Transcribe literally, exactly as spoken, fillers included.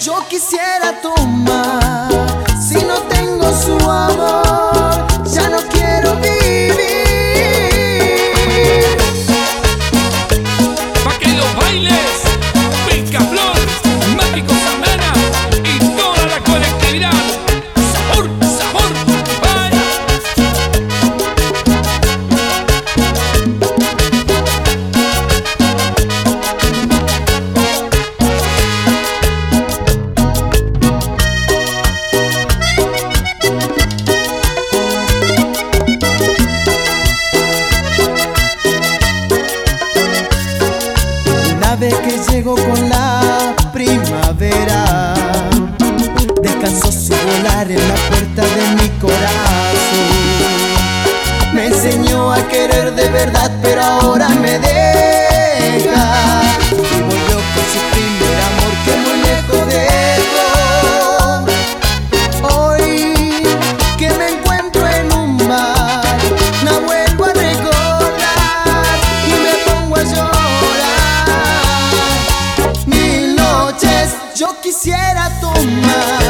Yo quisiera tomar, si no tengo su amor, ya no quiero vivir. Pa' que los bailes, Picaflor, Mágico Zambrana y toda la colectividad. Sabor, sabor, vaya. Una vez que llegó con la primavera, descansó su volar en la puerta de mi corazón. Me enseñó a querer de verdad, pero ahora me deja. Y volvió con su primer amor que muy lejos dejó. Hoy que me encuentro en un mar, la vuelvo a recordar y me pongo a llorar. Mil noches yo quisiera tomar,